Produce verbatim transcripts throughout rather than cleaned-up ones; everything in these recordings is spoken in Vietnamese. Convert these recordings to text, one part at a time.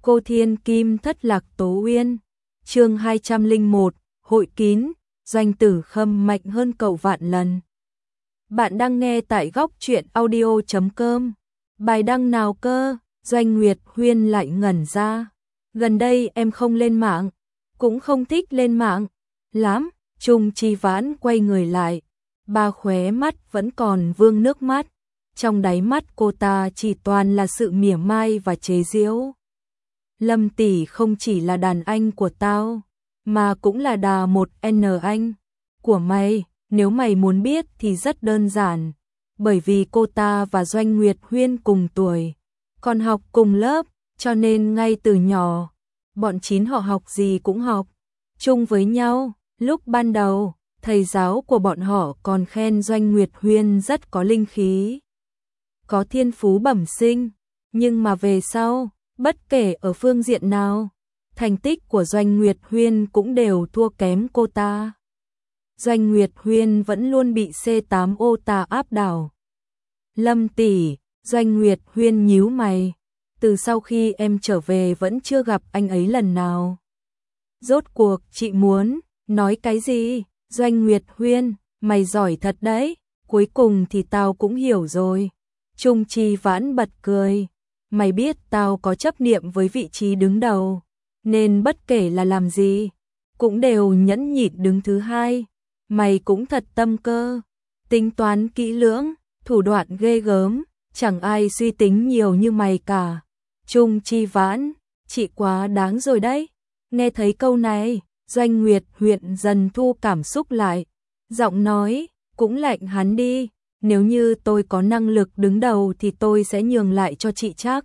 Cô Thiên Kim Thất Lạc Tố Uyên. Chương hai trăm lẻ một, hội kín, Doanh Tử Khâm mạnh hơn cậu vạn lần. Bạn đang nghe tại góc truyện audio chấm com. Bài đăng nào cơ? Doanh Nguyệt Huyên lại ngẩn ra. Gần đây em không lên mạng, cũng không thích lên mạng lắm. Trung Chi Vãn quay người lại, ba khóe mắt vẫn còn vương nước mắt. Trong đáy mắt cô ta chỉ toàn là sự mỉa mai và chế giễu. Lâm tỷ không chỉ là đàn anh của tao, mà cũng là đà một N anh của mày. Nếu mày muốn biết thì rất đơn giản, bởi vì cô ta và Doanh Nguyệt Huyên cùng tuổi, còn học cùng lớp, cho nên ngay từ nhỏ, bọn chín họ học gì cũng học chung với nhau. Lúc ban đầu, thầy giáo của bọn họ còn khen Doanh Nguyệt Huyên rất có linh khí, có thiên phú bẩm sinh, nhưng mà về sau, bất kể ở phương diện nào, thành tích của Doanh Nguyệt Huyên cũng đều thua kém cô ta. Doanh Nguyệt Huyên vẫn luôn bị C tám ô tà áp đảo. Lâm tỷ, Doanh Nguyệt Huyên nhíu mày, từ sau khi em trở về vẫn chưa gặp anh ấy lần nào. Rốt cuộc chị muốn nói cái gì? Doanh Nguyệt Huyên, mày giỏi thật đấy, cuối cùng thì tao cũng hiểu rồi. Trung Chi Vãn bật cười, mày biết tao có chấp niệm với vị trí đứng đầu, nên bất kể là làm gì, cũng đều nhẫn nhịn đứng thứ hai. Mày cũng thật tâm cơ, tính toán kỹ lưỡng, thủ đoạn ghê gớm, chẳng ai suy tính nhiều như mày cả. Trung Chi Vãn, chị quá đáng rồi đấy. Nghe thấy câu này, Doanh Nguyệt Huyên dần thu cảm xúc lại, giọng nói, cũng lạnh hắn đi, nếu như tôi có năng lực đứng đầu thì tôi sẽ nhường lại cho chị chắc.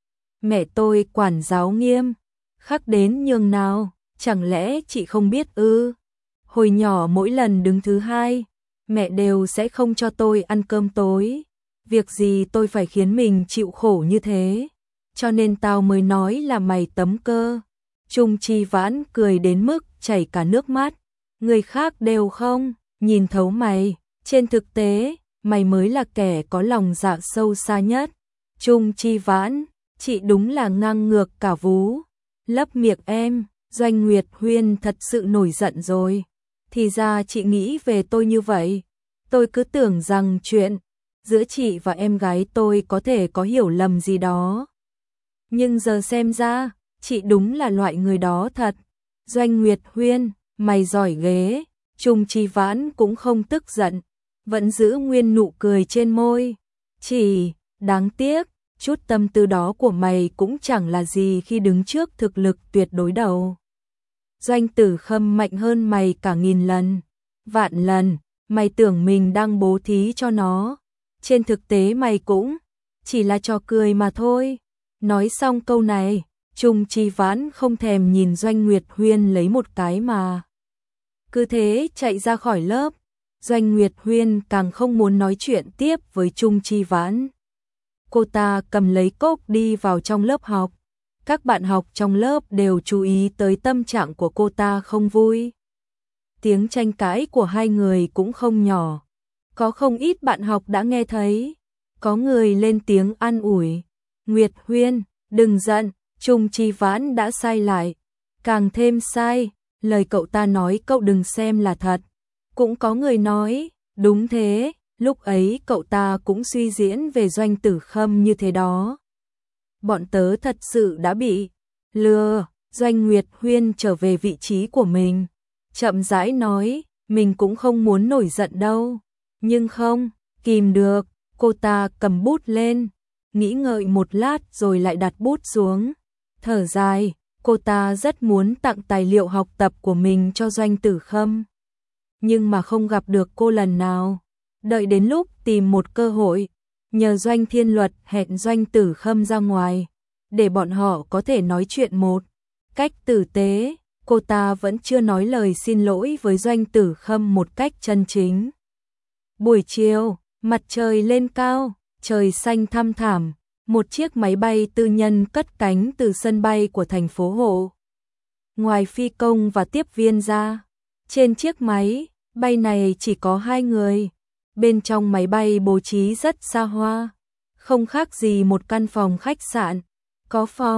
Mẹ tôi quản giáo nghiêm, khắc đến nhường nào, chẳng lẽ chị không biết ư? Hồi nhỏ mỗi lần đứng thứ hai, mẹ đều sẽ không cho tôi ăn cơm tối. Việc gì tôi phải khiến mình chịu khổ như thế, cho nên tao mới nói là mày tấm cơ. Trung Chi Vãn cười đến mức chảy cả nước mắt. Người khác đều không nhìn thấu mày, trên thực tế, mày mới là kẻ có lòng dạ sâu xa nhất. Trung Chi Vãn, chị đúng là ngang ngược cả vú. Lấp miệng em. Doanh Nguyệt Huyên thật sự nổi giận rồi. Thì ra chị nghĩ về tôi như vậy. Tôi cứ tưởng rằng chuyện giữa chị và em gái tôi có thể có hiểu lầm gì đó. Nhưng giờ xem ra, chị đúng là loại người đó thật. Doanh Nguyệt Huyên, mày giỏi ghê. Trung Chi Vãn cũng không tức giận, vẫn giữ nguyên nụ cười trên môi. Chỉ, đáng tiếc, chút tâm tư đó của mày cũng chẳng là gì khi đứng trước thực lực tuyệt đối đầu. Doanh Tử Khâm mạnh hơn mày cả nghìn lần, vạn lần. Mày tưởng mình đang bố thí cho nó, trên thực tế mày cũng chỉ là trò cười mà thôi. Nói xong câu này, Trung Chi Vãn không thèm nhìn Doanh Nguyệt Huyên lấy một cái mà cứ thế chạy ra khỏi lớp. Doanh Nguyệt Huyên càng không muốn nói chuyện tiếp với Trung Chi Vãn. Cô ta cầm lấy cốc đi vào trong lớp học. Các bạn học trong lớp đều chú ý tới tâm trạng của cô ta không vui. Tiếng tranh cãi của hai người cũng không nhỏ. Có không ít bạn học đã nghe thấy. Có người lên tiếng an ủi. Nguyệt Huyên, đừng giận, Trung Chi Vãn đã sai lại. Càng thêm sai, lời cậu ta nói cậu đừng xem là thật. Cũng có người nói, đúng thế, lúc ấy cậu ta cũng suy diễn về Doanh Tử Khâm như thế đó. Bọn tớ thật sự đã bị lừa. Doanh Nguyệt Huyên trở về vị trí của mình, chậm rãi nói, mình cũng không muốn nổi giận đâu. Nhưng không, kìm được, cô ta cầm bút lên, nghĩ ngợi một lát rồi lại đặt bút xuống. Thở dài, cô ta rất muốn tặng tài liệu học tập của mình cho Doanh Tử Khâm. Nhưng mà không gặp được cô lần nào. Đợi đến lúc tìm một cơ hội, nhờ Doanh Thiên Luật hẹn Doanh Tử Khâm ra ngoài, để bọn họ có thể nói chuyện một cách tử tế. Cô ta vẫn chưa nói lời xin lỗi với Doanh Tử Khâm một cách chân chính. Buổi chiều, mặt trời lên cao, trời xanh thăm thẳm, một chiếc máy bay tư nhân cất cánh từ sân bay của thành phố Hộ. Ngoài phi công và tiếp viên ra, trên chiếc máy bay này chỉ có hai người. Bên trong máy bay bố trí rất xa hoa, không khác gì một căn phòng khách sạn. Có phòng,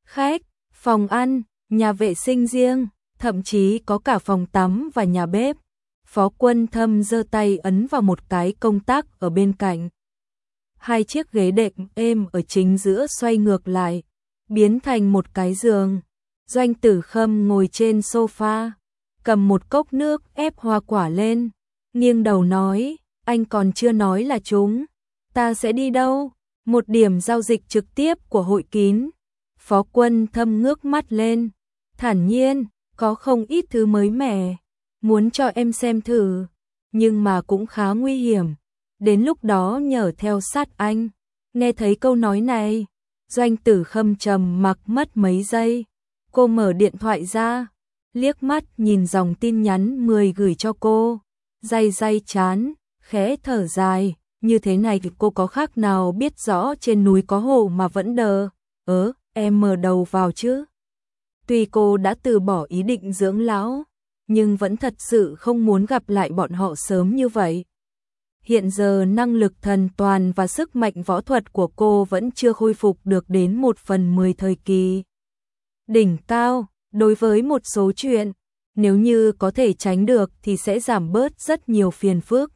khách, phòng ăn, nhà vệ sinh riêng, thậm chí có cả phòng tắm và nhà bếp. Phó Quân Thâm giơ tay ấn vào một cái công tắc ở bên cạnh. Hai chiếc ghế đệm êm ở chính giữa xoay ngược lại, biến thành một cái giường. Doanh Tử Khâm ngồi trên sofa, cầm một cốc nước ép hoa quả lên, nghiêng đầu nói, anh còn chưa nói là chúng ta sẽ đi đâu? Một điểm giao dịch trực tiếp của Hội Kín. Phó Quân Thâm ngước mắt lên, thản nhiên, có không ít thứ mới mẻ, muốn cho em xem thử, nhưng mà cũng khá nguy hiểm. Đến lúc đó nhờ theo sát anh. Nghe thấy câu nói này, Doanh Tử Khâm trầm mặc mất mấy giây. Cô mở điện thoại ra, liếc mắt nhìn dòng tin nhắn mười gửi cho cô, day day chán, khẽ thở dài, như thế này thì cô có khác nào biết rõ trên núi có hổ mà vẫn đờ, ớ, em mở đầu vào chứ. Tuy cô đã từ bỏ ý định dưỡng lão, nhưng vẫn thật sự không muốn gặp lại bọn họ sớm như vậy. Hiện giờ năng lực thần toàn và sức mạnh võ thuật của cô vẫn chưa khôi phục được đến một phần mười thời kỳ đỉnh cao. Đối với một số chuyện, nếu như có thể tránh được thì sẽ giảm bớt rất nhiều phiền phức.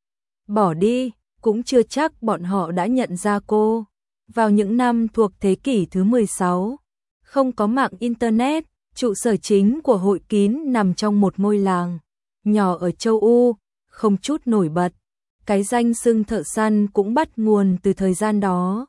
Bỏ đi, cũng chưa chắc bọn họ đã nhận ra cô. Vào những năm thuộc thế kỷ thứ mười sáu, không có mạng Internet, trụ sở chính của Hội Kín nằm trong một ngôi làng nhỏ ở châu Âu, không chút nổi bật. Cái danh xưng thợ săn cũng bắt nguồn từ thời gian đó.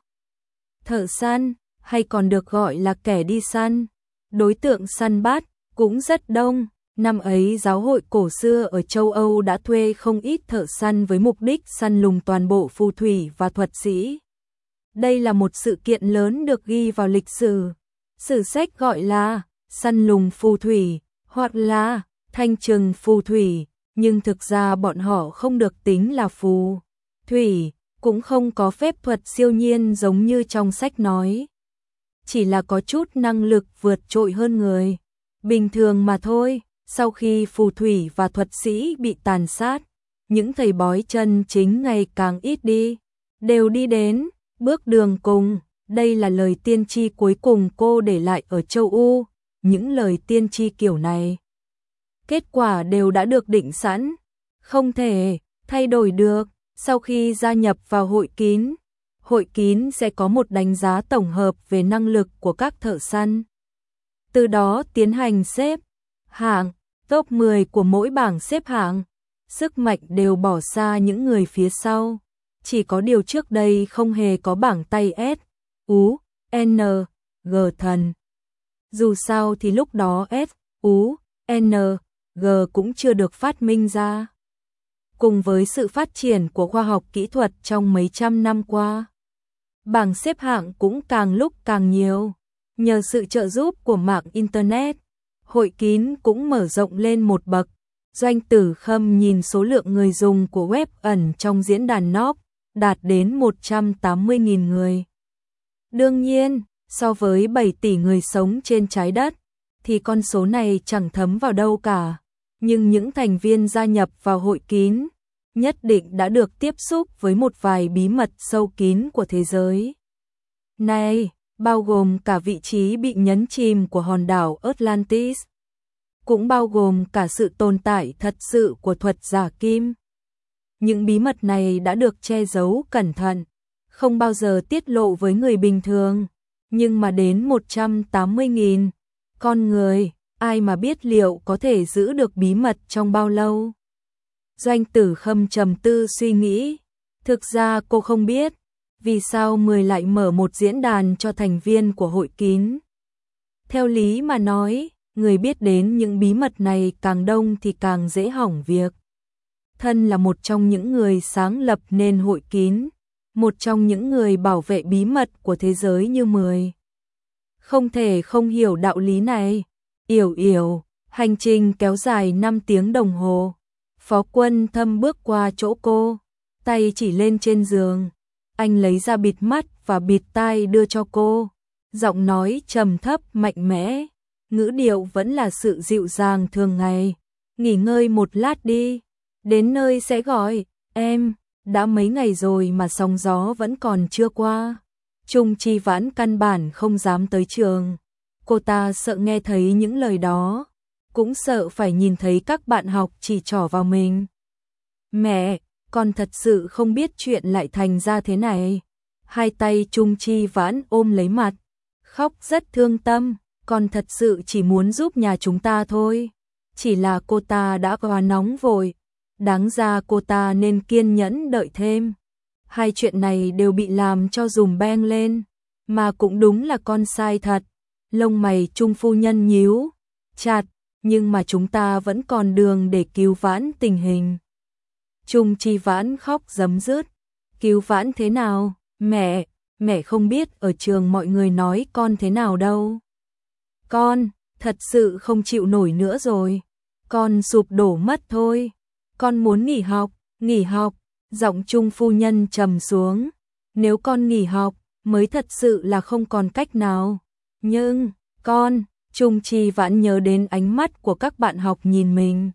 Thợ săn, hay còn được gọi là kẻ đi săn, đối tượng săn bắt cũng rất đông. Năm ấy giáo hội cổ xưa ở châu Âu đã thuê không ít thợ săn với mục đích săn lùng toàn bộ phù thủy và thuật sĩ. Đây là một sự kiện lớn được ghi vào lịch sử. Sử sách gọi là săn lùng phù thủy hoặc là thanh trừng phù thủy, nhưng thực ra bọn họ không được tính là phù thủy, cũng không có phép thuật siêu nhiên giống như trong sách nói. Chỉ là có chút năng lực vượt trội hơn người bình thường mà thôi. Sau khi phù thủy và thuật sĩ bị tàn sát, những thầy bói chân chính ngày càng ít đi, đều đi đến bước đường cùng. Đây là lời tiên tri cuối cùng cô để lại ở châu Âu. Những lời tiên tri kiểu này, kết quả đều đã được định sẵn, không thể thay đổi được. Sau khi gia nhập vào Hội Kín, Hội Kín sẽ có một đánh giá tổng hợp về năng lực của các thợ săn. Từ đó tiến hành xếp hạng, top mười của mỗi bảng xếp hạng. Sức mạnh đều bỏ xa những người phía sau. Chỉ có điều trước đây không hề có bảng tay S, U, N, G thần. Dù sao thì lúc đó S, U, N, G cũng chưa được phát minh ra. Cùng với sự phát triển của khoa học kỹ thuật trong mấy trăm năm qua, bảng xếp hạng cũng càng lúc càng nhiều. Nhờ sự trợ giúp của mạng Internet, Hội Kín cũng mở rộng lên một bậc. Doanh Tử Khâm nhìn số lượng người dùng của web ẩn trong diễn đàn Nob đạt đến một trăm tám mươi nghìn người. Đương nhiên, so với bảy tỷ người sống trên trái đất, thì con số này chẳng thấm vào đâu cả. Nhưng những thành viên gia nhập vào Hội Kín nhất định đã được tiếp xúc với một vài bí mật sâu kín của thế giới này, bao gồm cả vị trí bị nhấn chìm của hòn đảo Atlantis, cũng bao gồm cả sự tồn tại thật sự của thuật giả kim. Những bí mật này đã được che giấu cẩn thận, không bao giờ tiết lộ với người bình thường, nhưng mà đến một trăm tám mươi nghìn con người, ai mà biết liệu có thể giữ được bí mật trong bao lâu. Doanh Tử Khâm trầm tư suy nghĩ, thực ra cô không biết vì sao mười lại mở một diễn đàn cho thành viên của Hội Kín. Theo lý mà nói, người biết đến những bí mật này càng đông thì càng dễ hỏng việc. Thân là một trong những người sáng lập nên Hội Kín, một trong những người bảo vệ bí mật của thế giới như mười, không thể không hiểu đạo lý này. Yểu yểu, hành trình kéo dài năm tiếng đồng hồ. Phó Quân Thâm bước qua chỗ cô, tay chỉ lên trên giường. Anh lấy ra bịt mắt và bịt tai đưa cho cô. Giọng nói trầm thấp mạnh mẽ, ngữ điệu vẫn là sự dịu dàng thường ngày. Nghỉ ngơi một lát đi, đến nơi sẽ gọi. Em, đã mấy ngày rồi mà sóng gió vẫn còn chưa qua. Trung Chi Vãn căn bản không dám tới trường. Cô ta sợ nghe thấy những lời đó, cũng sợ phải nhìn thấy các bạn học chỉ trỏ vào mình. Mẹ, con thật sự không biết chuyện lại thành ra thế này. Hai tay Trung Chi Vãn ôm lấy mặt, khóc rất thương tâm, con thật sự chỉ muốn giúp nhà chúng ta thôi. Chỉ là cô ta đã quá nóng vội, đáng ra cô ta nên kiên nhẫn đợi thêm. Hai chuyện này đều bị làm cho dùm beng lên, mà cũng đúng là con sai thật. Lông mày Trung phu nhân nhíu chặt, nhưng mà chúng ta vẫn còn đường để cứu vãn tình hình. Trung Chi Vãn khóc rấm rứt. Cứu vãn thế nào? Mẹ, mẹ không biết ở trường mọi người nói con thế nào đâu. Con, thật sự không chịu nổi nữa rồi. Con sụp đổ mất thôi. Con muốn nghỉ học, nghỉ học. Giọng Trung phu nhân trầm xuống. Nếu con nghỉ học, mới thật sự là không còn cách nào. Nhưng, con, Trung Chi Vãn nhớ đến ánh mắt của các bạn học nhìn mình,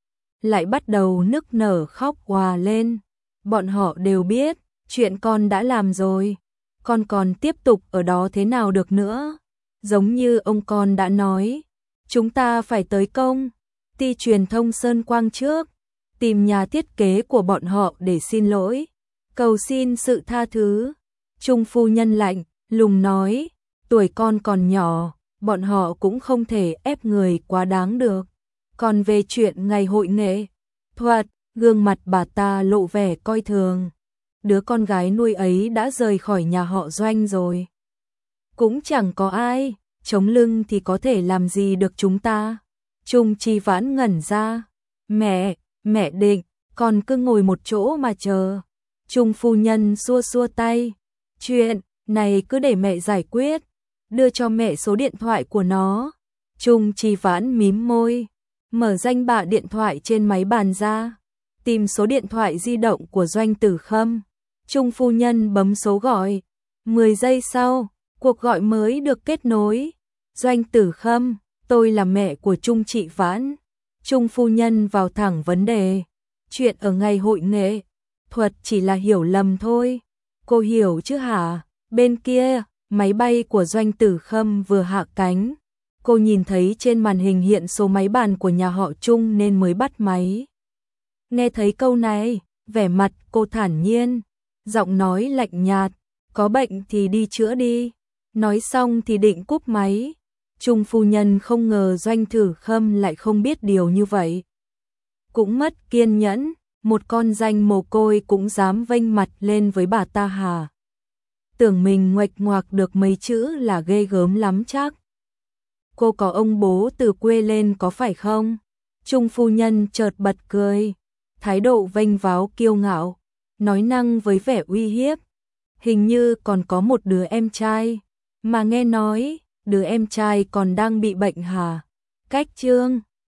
lại bắt đầu nức nở khóc òa lên. Bọn họ đều biết, chuyện con đã làm rồi. Con còn tiếp tục ở đó thế nào được nữa. Giống như ông con đã nói, chúng ta phải tới công ty truyền thông Sơn Quang trước, tìm nhà thiết kế của bọn họ để xin lỗi, cầu xin sự tha thứ. Trung phu nhân lạnh lùng nói, tuổi con còn nhỏ, bọn họ cũng không thể ép người quá đáng được. Còn về chuyện ngày hội nghệ thuật, gương mặt bà ta lộ vẻ coi thường. Đứa con gái nuôi ấy đã rời khỏi nhà họ Doanh rồi. Cũng chẳng có ai chống lưng thì có thể làm gì được chúng ta. Trung Chi Vãn ngẩn ra. Mẹ, mẹ định, còn cứ ngồi một chỗ mà chờ. Trung phu nhân xua xua tay. Chuyện này cứ để mẹ giải quyết. Đưa cho mẹ số điện thoại của nó. Trung Chi Vãn mím môi, mở danh bạ điện thoại trên máy bàn ra, tìm số điện thoại di động của Doanh Tử Khâm. Trung phu nhân bấm số gọi. mười giây sau, cuộc gọi mới được kết nối. Doanh Tử Khâm, tôi là mẹ của Trung Chi Vãn. Trung phu nhân vào thẳng vấn đề. Chuyện ở ngày hội nghệ thuật chỉ là hiểu lầm thôi. Cô hiểu chứ hả? Bên kia, máy bay của Doanh Tử Khâm vừa hạ cánh. Cô nhìn thấy trên màn hình hiện số máy bàn của nhà họ Trung nên mới bắt máy. Nghe thấy câu này, vẻ mặt cô thản nhiên, giọng nói lạnh nhạt, có bệnh thì đi chữa đi. Nói xong thì định cúp máy. Trung phu nhân không ngờ Doanh Tử Khâm lại không biết điều như vậy. Cũng mất kiên nhẫn, một con danh mồ côi cũng dám vênh mặt lên với bà ta hả? Tưởng mình nguệch ngoạc được mấy chữ là ghê gớm lắm chắc. Cô có ông bố từ quê lên có phải không? Trung phu nhân chợt bật cười, thái độ vênh váo kiêu ngạo, nói năng với vẻ uy hiếp. Hình như còn có một đứa em trai, mà nghe nói đứa em trai còn đang bị bệnh hả? Cách chương